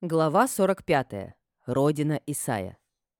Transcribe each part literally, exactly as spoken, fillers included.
Глава сорок пятая. Родина Исая.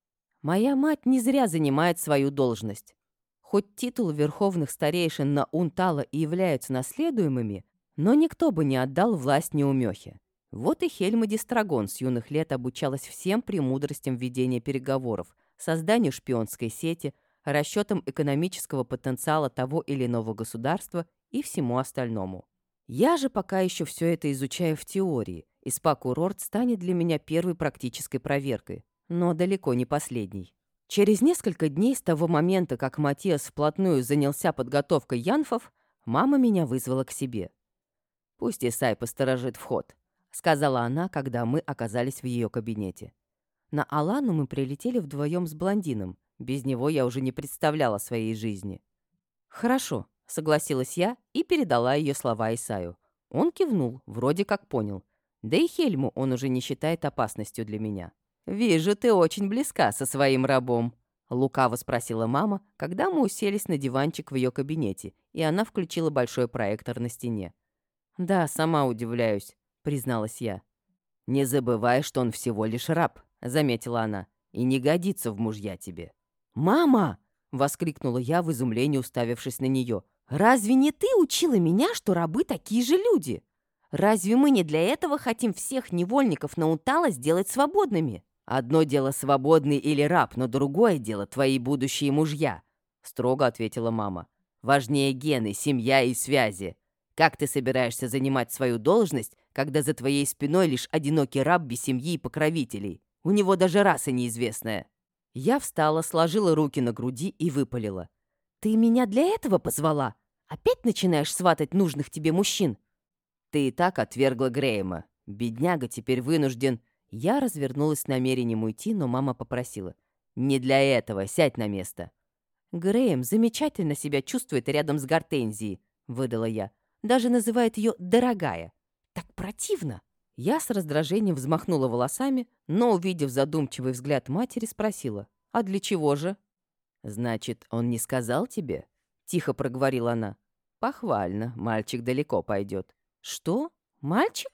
Моя мать не зря занимает свою должность. Хоть титул верховных старейшин на Унтала и являются наследуемыми, но никто бы не отдал власть неумехе. Вот и Хельма Дистрагон с юных лет обучалась всем премудростям ведения переговоров, созданию шпионской сети, расчетам экономического потенциала того или иного государства и всему остальному. Я же пока еще все это изучаю в теории, и Спа-курорт станет для меня первой практической проверкой, но далеко не последней. Через несколько дней с того момента, как Матиас вплотную занялся подготовкой янфов, мама меня вызвала к себе. «Пусть Исай посторожит вход», — сказала она, когда мы оказались в ее кабинете. На Алану мы прилетели вдвоем с блондином. Без него я уже не представляла своей жизни. «Хорошо», — согласилась я и передала ее слова Исаю. Он кивнул, вроде как понял. Да и Хельму он уже не считает опасностью для меня. «Вижу, ты очень близка со своим рабом», — лукаво спросила мама, когда мы уселись на диванчик в ее кабинете, и она включила большой проектор на стене. «Да, сама удивляюсь», — призналась я. «Не забывай, что он всего лишь раб», — заметила она, — «и не годится в мужья тебе». «Мама!» — воскликнула я в изумлении, уставившись на нее. «Разве не ты учила меня, что рабы такие же люди? Разве мы не для этого хотим всех невольников Наутала сделать свободными?» «Одно дело свободный или раб, но другое дело твои будущие мужья», — строго ответила мама. «Важнее гены, семья и связи. Как ты собираешься занимать свою должность, когда за твоей спиной лишь одинокий раб без семьи и покровителей? У него даже раса неизвестная». Я встала, сложила руки на груди и выпалила. «Ты меня для этого позвала? Опять начинаешь сватать нужных тебе мужчин?» «Ты и так отвергла Грейма. Бедняга теперь вынужден...» Я развернулась с намерением уйти, но мама попросила. «Не для этого, сядь на место». «Грэем замечательно себя чувствует рядом с Гортензией», — выдала я. «Даже называет ее «дорогая». Так противно». Я с раздражением взмахнула волосами, но, увидев задумчивый взгляд матери, спросила. «А для чего же?» «Значит, он не сказал тебе?» — тихо проговорила она. «Похвально, мальчик далеко пойдет». «Что? Мальчик?»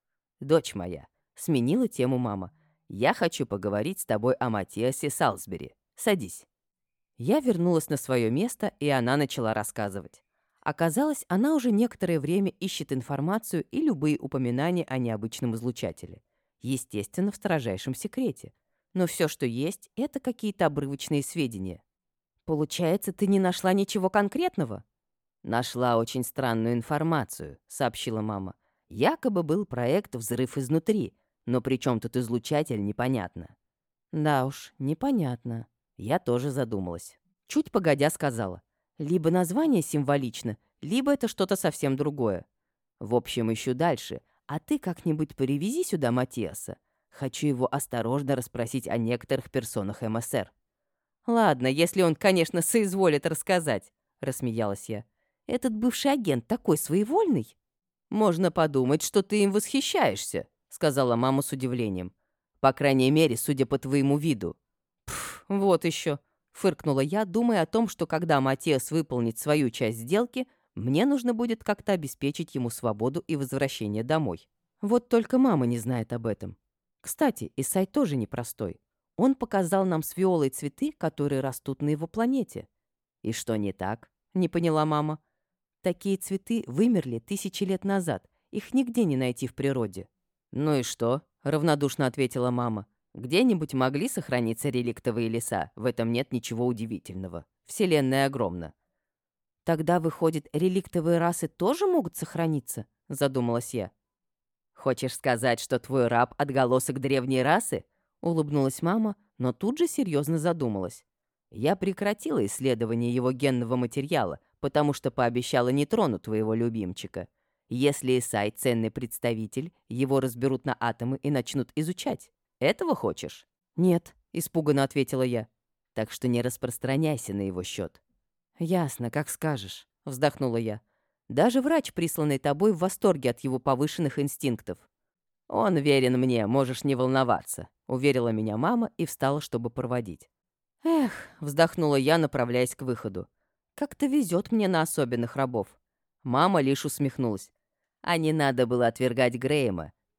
«Дочь моя», — сменила тему мама. «Я хочу поговорить с тобой о Матиасе Салсбери. Садись». Я вернулась на свое место, и она начала рассказывать. Оказалось, она уже некоторое время ищет информацию и любые упоминания о необычном излучателе. Естественно, в строжайшем секрете. Но все, что есть, это какие-то обрывочные сведения. «Получается, ты не нашла ничего конкретного?» «Нашла очень странную информацию», — сообщила мама. «Якобы был проект «Взрыв изнутри», но при чем тут излучатель, непонятно». «Да уж, непонятно». Я тоже задумалась. Чуть погодя сказала. «Либо название символично, либо это что-то совсем другое. В общем, ищу дальше, а ты как-нибудь привези сюда Матиаса. Хочу его осторожно расспросить о некоторых персонах эм эс эр». «Ладно, если он, конечно, соизволит рассказать», — рассмеялась я. «Этот бывший агент такой своевольный». «Можно подумать, что ты им восхищаешься», — сказала мама с удивлением. «По крайней мере, судя по твоему виду». «Пф, вот еще», — фыркнула я, думая о том, что когда Матиас выполнит свою часть сделки, мне нужно будет как-то обеспечить ему свободу и возвращение домой. Вот только мама не знает об этом. Кстати, Исай тоже непростой. Он показал нам с Виолой цветы, которые растут на его планете. «И что не так?» — не поняла мама. «Такие цветы вымерли тысячи лет назад. Их нигде не найти в природе». «Ну и что?» — равнодушно ответила мама. «Где-нибудь могли сохраниться реликтовые леса. В этом нет ничего удивительного. Вселенная огромна». «Тогда, выходит, реликтовые расы тоже могут сохраниться?» — задумалась я. «Хочешь сказать, что твой раб — отголосок древней расы?» — улыбнулась мама, но тут же серьезно задумалась. «Я прекратила исследование его генного материала, потому что пообещала не тронуть твоего любимчика. Если Исай — ценный представитель, его разберут на атомы и начнут изучать. Этого хочешь?» «Нет», — испуганно ответила я. «Так что не распространяйся на его счет». «Ясно, как скажешь», — вздохнула я. «Даже врач, присланный тобой, в восторге от его повышенных инстинктов». «Он верен мне, можешь не волноваться», — уверила меня мама и встала, чтобы проводить. «Эх», — вздохнула я, направляясь к выходу. «Как-то везет мне на особенных рабов». Мама лишь усмехнулась. «А не надо было отвергать Грейма.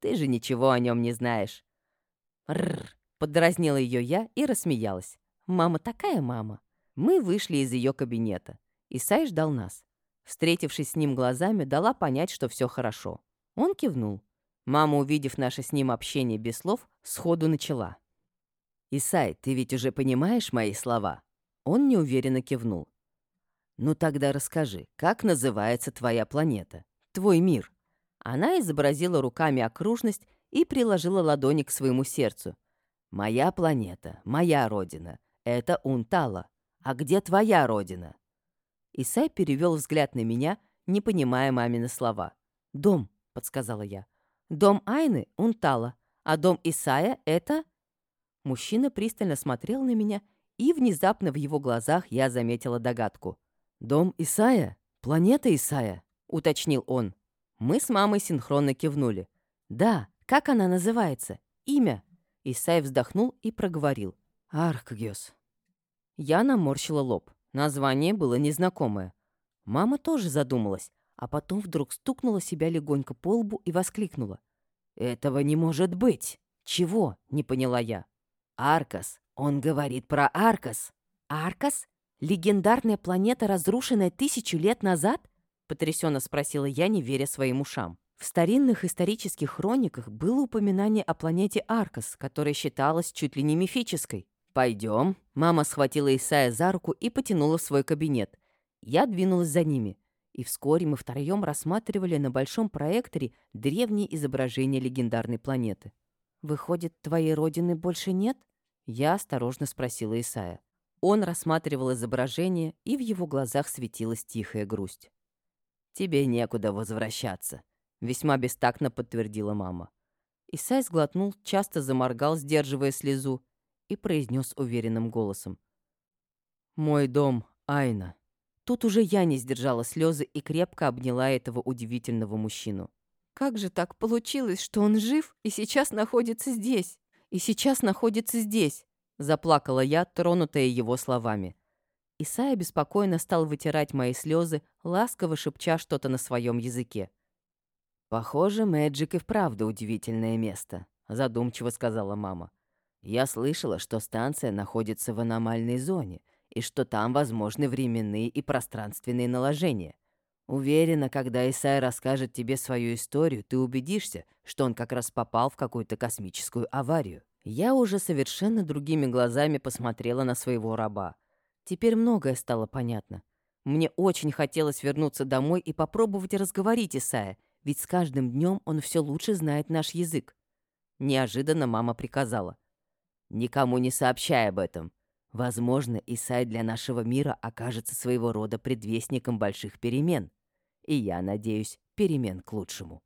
Ты же ничего о нем не знаешь». «Рррр», — поддразнила ее я и рассмеялась. «Мама такая мама». Мы вышли из ее кабинета. Исай ждал нас. Встретившись с ним глазами, дала понять, что все хорошо. Он кивнул. Мама, увидев наше с ним общение без слов, сходу начала. «Исай, ты ведь уже понимаешь мои слова?» Он неуверенно кивнул. «Ну тогда расскажи, как называется твоя планета? Твой мир?» Она изобразила руками окружность и приложила ладони к своему сердцу. «Моя планета, моя родина. Это Унтала. А где твоя родина?» Исай перевел взгляд на меня, не понимая мамины слова. «Дом», — подсказала я. «Дом Айны — Унтала, а дом Исая — это...» Мужчина пристально смотрел на меня, и внезапно в его глазах я заметила догадку. «Дом Исая? Планета Исая?» — уточнил он. Мы с мамой синхронно кивнули. «Да, как она называется? Имя?» Исай вздохнул и проговорил. «Аркгиос». Я наморщила лоб. Название было незнакомое. Мама тоже задумалась, а потом вдруг стукнула себя легонько по лбу и воскликнула. «Этого не может быть!» «Чего?» — не поняла я. «Аркас! Он говорит про Аркас!» «Аркас? Легендарная планета, разрушенная тысячу лет назад?» — потрясенно спросила я, не веря своим ушам. В старинных исторических хрониках было упоминание о планете Аркас, которая считалась чуть ли не мифической. «Пойдем». Мама схватила Исая за руку и потянула в свой кабинет. Я двинулась за ними. И вскоре мы втроем рассматривали на большом проекторе древние изображения легендарной планеты. «Выходит, твоей родины больше нет?» Я осторожно спросила Исая. Он рассматривал изображение, и в его глазах светилась тихая грусть. «Тебе некуда возвращаться», — весьма бестактно подтвердила мама. Исай сглотнул, часто заморгал, сдерживая слезу, и произнес уверенным голосом. «Мой дом, Айна». Тут уже я не сдержала слезы и крепко обняла этого удивительного мужчину. «Как же так получилось, что он жив и сейчас находится здесь? И сейчас находится здесь?» Заплакала я, тронутая его словами. Исайя беспокойно стал вытирать мои слезы, ласково шепча что-то на своем языке. «Похоже, Мэджик и вправду удивительное место», — задумчиво сказала мама. «Я слышала, что станция находится в аномальной зоне, и что там возможны временные и пространственные наложения. Уверена, когда Исай расскажет тебе свою историю, ты убедишься, что он как раз попал в какую-то космическую аварию». Я уже совершенно другими глазами посмотрела на своего раба. Теперь многое стало понятно. Мне очень хотелось вернуться домой и попробовать разговорить Исая, ведь с каждым днем он все лучше знает наш язык. Неожиданно мама приказала. «Никому не сообщай об этом. Возможно, Исай для нашего мира окажется своего рода предвестником больших перемен. И я надеюсь, перемен к лучшему».